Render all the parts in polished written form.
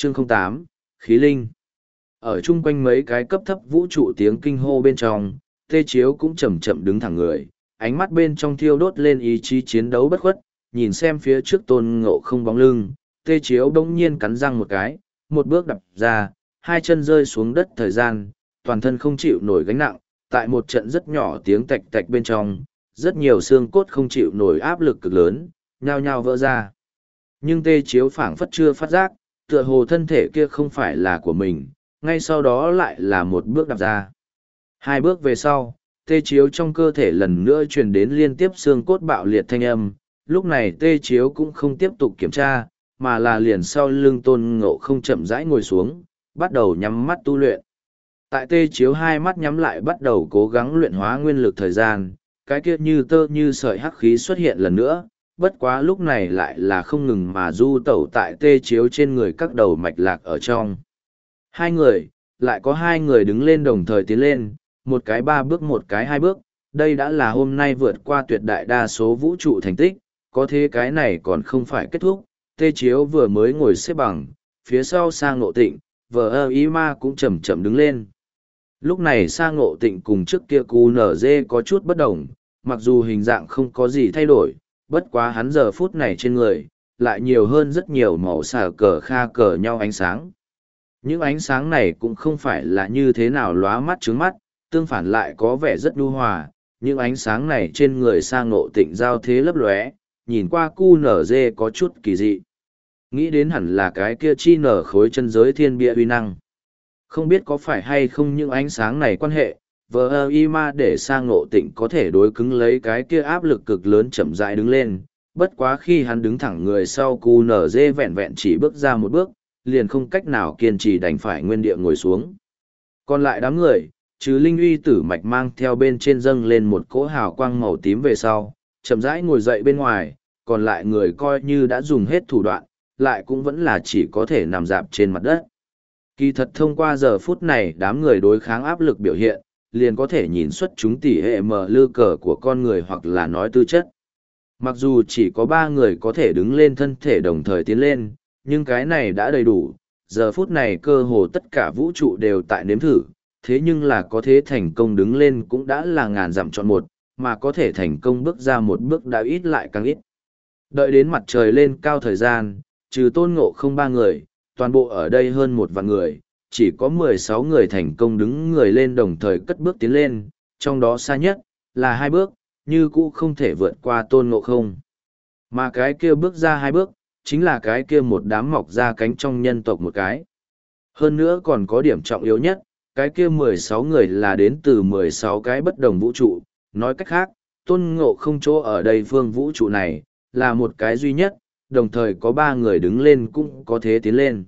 Chương 08, Khí Linh. Ở chung quanh mấy cái cấp thấp vũ trụ tiếng kinh hô bên trong, Tê Chiếu cũng chậm chậm đứng thẳng người, ánh mắt bên trong thiêu đốt lên ý chí chiến đấu bất khuất, nhìn xem phía trước Tôn Ngộ Không bóng lưng, Tê Chiếu bỗng nhiên cắn răng một cái, một bước đạp ra, hai chân rơi xuống đất thời gian, toàn thân không chịu nổi gánh nặng, tại một trận rất nhỏ tiếng tạch tạch bên trong, rất nhiều xương cốt không chịu nổi áp lực cực lớn, nhao nhao vỡ ra. Nhưng Tê Chiếu phảng phất chưa phát giác, tựa hồ thân thể kia không phải là của mình, ngay sau đó lại là một bước đạp ra. Hai bước về sau, Tê Chiếu trong cơ thể lần nữa truyền đến liên tiếp xương cốt bạo liệt thanh âm, lúc này Tê Chiếu cũng không tiếp tục kiểm tra, mà là liền sau lưng Tôn Ngộ Không chậm rãi ngồi xuống, bắt đầu nhắm mắt tu luyện. Tại Tê Chiếu hai mắt nhắm lại bắt đầu cố gắng luyện hóa nguyên lực thời gian, cái kia như tơ như sợi hắc khí xuất hiện lần nữa, bất quá lúc này lại là không ngừng mà du tẩu tại Tê Chiếu trên người các đầu mạch lạc ở trong. Hai người, lại có hai người đứng lên đồng thời tiến lên, một cái ba bước một cái hai bước, đây đã là hôm nay vượt qua tuyệt đại đa số vũ trụ thành tích, có thế cái này còn không phải kết thúc. Tê Chiếu vừa mới ngồi xếp bằng, phía sau Sa Ngộ Tịnh, vờ ý ma cũng chậm chậm đứng lên. Lúc này Sa Ngộ Tịnh cùng trước kia QNZ có chút bất đồng, mặc dù hình dạng không có gì thay đổi, bất quá hắn giờ phút này trên người, lại nhiều hơn rất nhiều màu xà cờ kha cờ nhau ánh sáng. Những ánh sáng này cũng không phải là như thế nào lóa mắt trướng mắt, tương phản lại có vẻ rất nhu hòa. Những ánh sáng này trên người Sa Ngộ Tịnh giao thế lấp lóe, nhìn qua QNZ có chút kỳ dị. Nghĩ đến hẳn là cái kia chi nở khối chân giới thiên bia uy năng. Không biết có phải hay không những ánh sáng này quan hệ, vờ ma để Sa Ngộ Tịnh có thể đối cứng lấy cái kia áp lực cực lớn chậm rãi đứng lên. Bất quá khi hắn đứng thẳng người sau QNZ vẹn vẹn chỉ bước ra một bước, liền không cách nào kiên trì đành phải nguyên địa ngồi xuống. Còn lại đám người, trừ Linh Uy Tử Mạch mang theo bên trên dâng lên một cỗ hào quang màu tím về sau, chậm rãi ngồi dậy bên ngoài, còn lại người coi như đã dùng hết thủ đoạn, lại cũng vẫn là chỉ có thể nằm dạp trên mặt đất. Kỳ thật thông qua giờ phút này đám người đối kháng áp lực biểu hiện, liền có thể nhìn xuất chúng tỷ hệ mở lư cờ của con người hoặc là nói tư chất. Mặc dù chỉ có 3 người có thể đứng lên thân thể đồng thời tiến lên, nhưng cái này đã đầy đủ, giờ phút này cơ hồ tất cả vũ trụ đều tại nếm thử, thế nhưng là có thể thành công đứng lên cũng đã là ngàn dặm chọn một, mà có thể thành công bước ra một bước đã ít lại càng ít. Đợi đến mặt trời lên cao thời gian, trừ Tôn Ngộ Không 3 người, toàn bộ ở đây hơn 1 vạn người, chỉ có 16 người thành công đứng người lên đồng thời cất bước tiến lên, trong đó xa nhất là 2 bước, như cũ không thể vượt qua Tôn Ngộ Không. Mà cái kia bước ra 2 bước, chính là cái kia một đám mọc ra cánh trong nhân tộc một cái. Hơn nữa còn có điểm trọng yếu nhất, cái kia 16 người là đến từ 16 cái bất đồng vũ trụ, nói cách khác, Tôn Ngộ Không chỗ ở đây phương vũ trụ này, là một cái duy nhất, đồng thời có 3 người đứng lên cũng có thế tiến lên.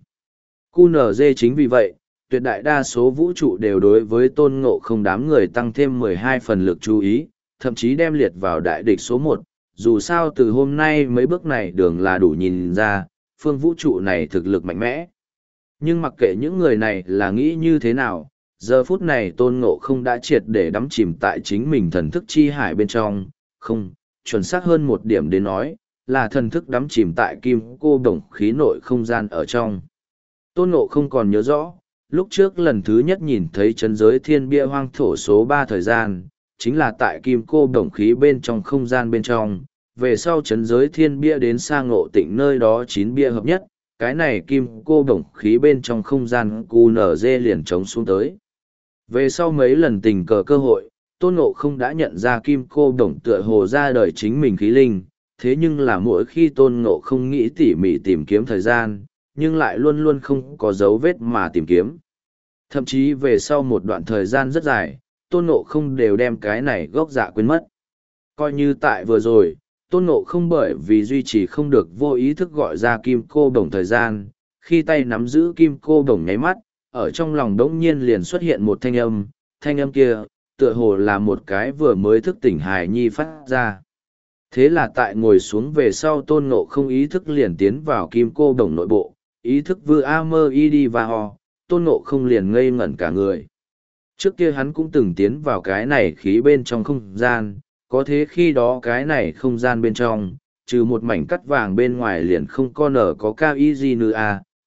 QNZ chính vì vậy, tuyệt đại đa số vũ trụ đều đối với Tôn Ngộ Không đám người tăng thêm 12 phần lực chú ý, thậm chí đem liệt vào đại địch số 1. Dù sao từ hôm nay mấy bước này đường là đủ nhìn ra, phương vũ trụ này thực lực mạnh mẽ. Nhưng mặc kệ những người này là nghĩ như thế nào, giờ phút này Tôn Ngộ Không đã triệt để đắm chìm tại chính mình thần thức chi hải bên trong, không, chuẩn xác hơn một điểm đến nói, là thần thức đắm chìm tại kim cô đồng khí nội không gian ở trong. Tôn Ngộ Không còn nhớ rõ, lúc trước lần thứ nhất nhìn thấy chân giới thiên bia hoang thổ số 3 thời gian, chính là tại kim cô đồng khí bên trong không gian bên trong, về sau chấn giới thiên bia đến Sa Ngộ Tịnh nơi đó 9 bia hợp nhất, cái này kim cô đồng khí bên trong không gian QNZ liền trống xuống tới. Về sau mấy lần tình cờ cơ hội, Tôn Ngộ Không đã nhận ra kim cô đồng tựa hồ ra đời chính mình khí linh, thế nhưng là mỗi khi Tôn Ngộ Không nghĩ tỉ mỉ tìm kiếm thời gian, nhưng lại luôn luôn không có dấu vết mà tìm kiếm. Thậm chí về sau một đoạn thời gian rất dài, Tôn Ngộ Không đều đem cái này gốc dạ quên mất. Coi như tại vừa rồi, Tôn Ngộ Không bởi vì duy trì không được vô ý thức gọi ra kim cô đồng thời gian, khi tay nắm giữ kim cô đồng nháy mắt, ở trong lòng đống nhiên liền xuất hiện một thanh âm kia, tựa hồ là một cái vừa mới thức tỉnh hài nhi phát ra. Thế là tại ngồi xuống về sau Tôn Ngộ Không ý thức liền tiến vào kim cô đồng nội bộ, ý thức vừa mơ y đi và ho, Tôn Ngộ Không liền ngây ngẩn cả người. Trước kia hắn cũng từng tiến vào cái này khí bên trong không gian, có thế khi đó cái này không gian bên trong, trừ một mảnh cắt vàng bên ngoài liền không có nở có cao y gì nữa à,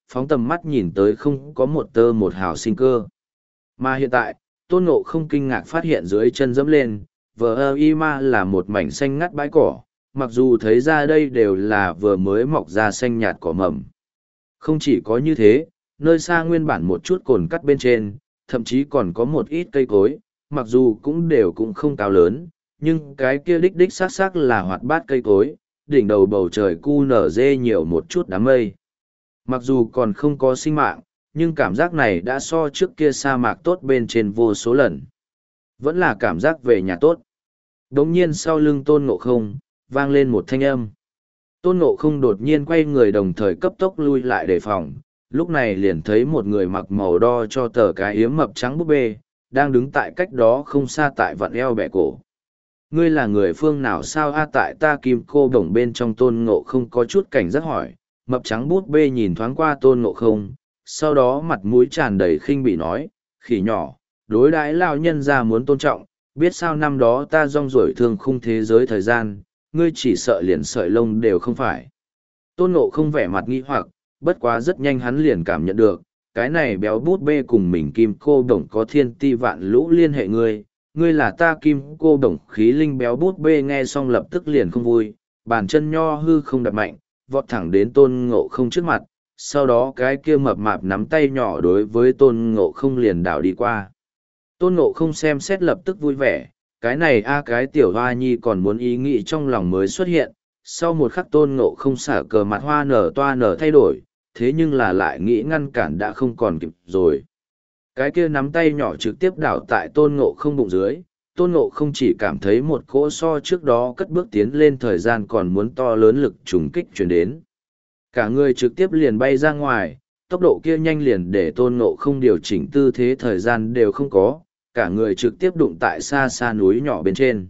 phóng tầm mắt nhìn tới không có một tơ một hào sinh cơ. Mà hiện tại, Tôn Ngộ không kinh ngạc phát hiện dưới chân dẫm lên, vờ y ma là một mảnh xanh ngắt bãi cỏ, mặc dù thấy ra đây đều là vừa mới mọc ra xanh nhạt cỏ mầm. Không chỉ có như thế, nơi xa nguyên bản một chút cồn cắt bên trên, thậm chí còn có một ít cây cối, mặc dù cũng không cao lớn, nhưng cái kia đích đích xác xác là hoạt bát cây cối, đỉnh đầu bầu trời cu nở dê nhiều một chút đám mây. Mặc dù còn không có sinh mạng, nhưng cảm giác này đã so trước kia sa mạc tốt bên trên vô số lần. Vẫn là cảm giác về nhà tốt. Đống nhiên sau lưng Tôn Ngộ không, vang lên một thanh âm. Tôn Ngộ không đột nhiên quay người đồng thời cấp tốc lui lại đề phòng, lúc này liền thấy một người mặc màu đo cho tờ cái yếm mập trắng búp bê, đang đứng tại cách đó không xa tại vặn eo bẻ cổ. Ngươi là người phương nào sao a tại ta kim cô đồng bên trong Tôn Ngộ không có chút cảnh giác hỏi, mập trắng búp bê nhìn thoáng qua Tôn Ngộ không, sau đó mặt mũi tràn đầy khinh bỉ nói, khỉ nhỏ, đối đãi lao nhân ra muốn tôn trọng, biết sao năm đó ta rong ruổi thương khung thế giới thời gian, ngươi chỉ sợ liền sợi lông đều không phải. Tôn Ngộ không vẻ mặt nghi hoặc, bất quá rất nhanh hắn liền cảm nhận được, cái này béo bút bê cùng mình kim cô đồng có thiên ti vạn lũ liên hệ ngươi là ta kim cô đồng khí linh béo bút bê nghe xong lập tức liền không vui, bàn chân nho hư không đập mạnh, vọt thẳng đến Tôn Ngộ không trước mặt, sau đó cái kia mập mạp nắm tay nhỏ đối với Tôn Ngộ không liền đảo đi qua. Tôn Ngộ không xem xét lập tức vui vẻ, cái này cái tiểu hoa nhi còn muốn ý nghĩ trong lòng mới xuất hiện, sau một khắc Tôn Ngộ không xả cờ mặt hoa nở toa nở thay đổi, thế nhưng là lại nghĩ ngăn cản đã không còn kịp rồi. Cái kia nắm tay nhỏ trực tiếp đảo tại Tôn Ngộ không bụng dưới, Tôn Ngộ không chỉ cảm thấy một cỗ so trước đó cất bước tiến lên thời gian còn muốn to lớn lực trùng kích chuyển đến. Cả người trực tiếp liền bay ra ngoài, tốc độ kia nhanh liền để Tôn Ngộ không điều chỉnh tư thế thời gian đều không có, cả người trực tiếp đụng tại xa xa núi nhỏ bên trên.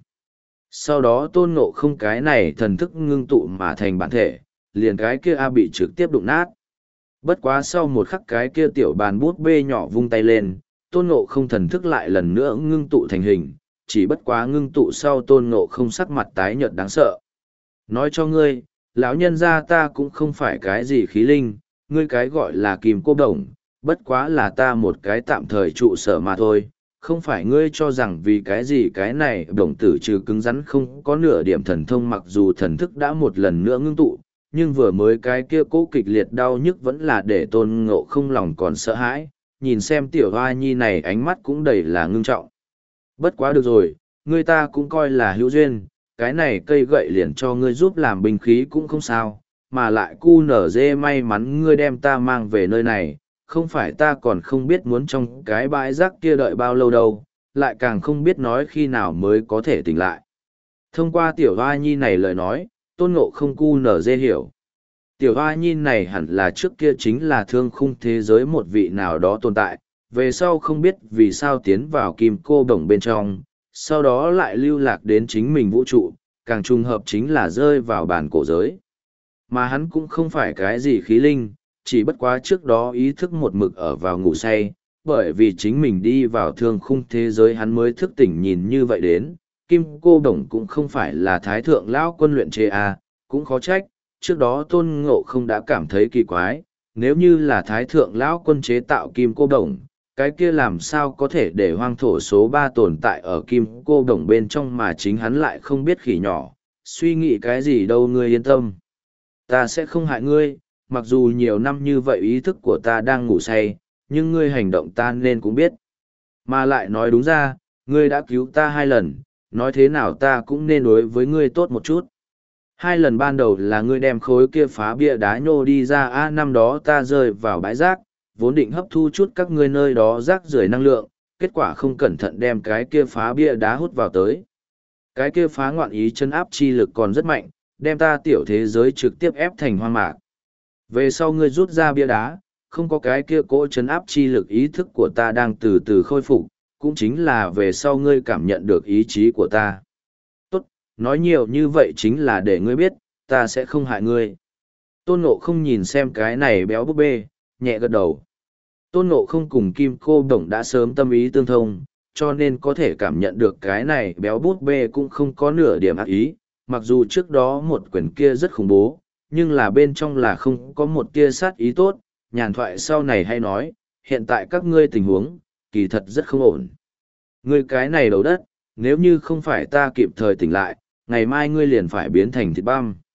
Sau đó Tôn Ngộ không cái này thần thức ngưng tụ mà thành bản thể, liền cái kia bị trực tiếp đụng nát. Bất quá sau một khắc cái kia tiểu bàn bút bê nhỏ vung tay lên, Tôn Ngộ không thần thức lại lần nữa ngưng tụ thành hình, chỉ bất quá ngưng tụ sau Tôn Ngộ không sắc mặt tái nhợt đáng sợ. Nói cho ngươi, lão nhân gia ta cũng không phải cái gì khí linh, ngươi cái gọi là kim cô đồng, bất quá là ta một cái tạm thời trụ sở mà thôi, không phải ngươi cho rằng vì cái gì cái này đồng tử trừ cứng rắn không có nửa điểm thần thông mặc dù thần thức đã một lần nữa ngưng tụ, nhưng vừa mới cái kia cố kịch liệt đau nhức vẫn là để Tôn Ngộ không lòng còn sợ hãi, nhìn xem tiểu hoa nhi này ánh mắt cũng đầy là ngưng trọng. Bất quá được rồi, ngươi ta cũng coi là hữu duyên, cái này cây gậy liền cho ngươi giúp làm binh khí cũng không sao, mà lại cu nở dê may mắn ngươi đem ta mang về nơi này, không phải ta còn không biết muốn trong cái bãi rác kia đợi bao lâu đâu, lại càng không biết nói khi nào mới có thể tỉnh lại. Thông qua tiểu hoa nhi này lời nói, Tôn Ngộ không cu nở dê hiểu. Tiểu hoa nhi này hẳn là trước kia chính là thương khung thế giới một vị nào đó tồn tại, về sau không biết vì sao tiến vào kim cô đồng bên trong, sau đó lại lưu lạc đến chính mình vũ trụ, càng trùng hợp chính là rơi vào bản cổ giới. Mà hắn cũng không phải cái gì khí linh, chỉ bất quá trước đó ý thức một mực ở vào ngủ say, bởi vì chính mình đi vào thương khung thế giới hắn mới thức tỉnh nhìn như vậy đến. Kim cô đồng cũng không phải là thái thượng lão quân luyện chế cũng khó trách, trước đó Tôn Ngộ không đã cảm thấy kỳ quái, nếu như là thái thượng lão quân chế tạo kim cô đồng, cái kia làm sao có thể để hoang thổ số 3 tồn tại ở kim cô đồng bên trong mà chính hắn lại không biết khỉ nhỏ, suy nghĩ cái gì đâu ngươi yên tâm. Ta sẽ không hại ngươi, mặc dù nhiều năm như vậy ý thức của ta đang ngủ say, nhưng ngươi hành động ta nên cũng biết. Mà lại nói đúng ra, ngươi đã cứu ta 2 lần, nói thế nào ta cũng nên đối với ngươi tốt một chút. 2 lần ban đầu là ngươi đem khối kia phá bia đá nhô đi ra năm đó ta rơi vào bãi rác, vốn định hấp thu chút các ngươi nơi đó rác rưởi năng lượng, kết quả không cẩn thận đem cái kia phá bia đá hút vào tới. Cái kia phá ngoạn ý chân áp chi lực còn rất mạnh, đem ta tiểu thế giới trực tiếp ép thành hoang mạc. Về sau ngươi rút ra bia đá, không có cái kia cỗ chấn áp chi lực ý thức của ta đang từ từ khôi phục, cũng chính là về sau ngươi cảm nhận được ý chí của ta. Tốt, nói nhiều như vậy chính là để ngươi biết, ta sẽ không hại ngươi. Tôn Ngộ không nhìn xem cái này béo búp bê, nhẹ gật đầu. Tôn Ngộ không cùng Kim Cô Đồng đã sớm tâm ý tương thông, cho nên có thể cảm nhận được cái này béo bút bê cũng không có nửa điểm ác ý, mặc dù trước đó một quyển kia rất khủng bố, nhưng là bên trong là không có một tia sát ý tốt, nhàn thoại sau này hay nói, hiện tại các ngươi tình huống, kỳ thật rất không ổn. Ngươi cái này đầu đất, nếu như không phải ta kịp thời tỉnh lại, ngày mai ngươi liền phải biến thành thịt băm.